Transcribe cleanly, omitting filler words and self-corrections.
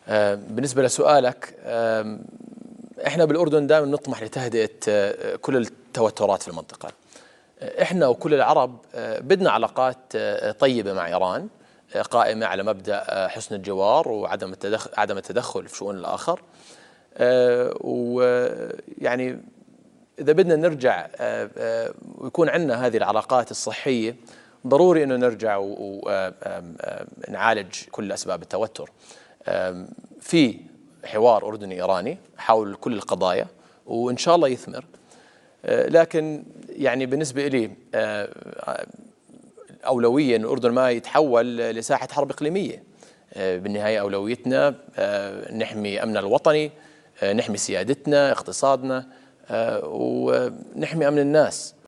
بالنسبة لسؤالك، احنا بالأردن دائما نطمح لتهدئة كل التوترات في المنطقة. احنا وكل العرب بدنا علاقات طيبة مع إيران، قائمة على مبدأ حسن الجوار وعدم التدخل في شؤون الآخر. ويعني إذا بدنا نرجع ويكون عندنا هذه العلاقات الصحية، ضروري إنه نرجع ونعالج كل أسباب التوتر في حوار أردني إيراني حول كل القضايا، وإن شاء الله يثمر. لكن يعني بالنسبة لي أولوية أن الأردن ما يتحول لساحة حرب إقليمية. بالنهاية أولويتنا نحمي أمن الوطني، نحمي سيادتنا، اقتصادنا، ونحمي أمن الناس.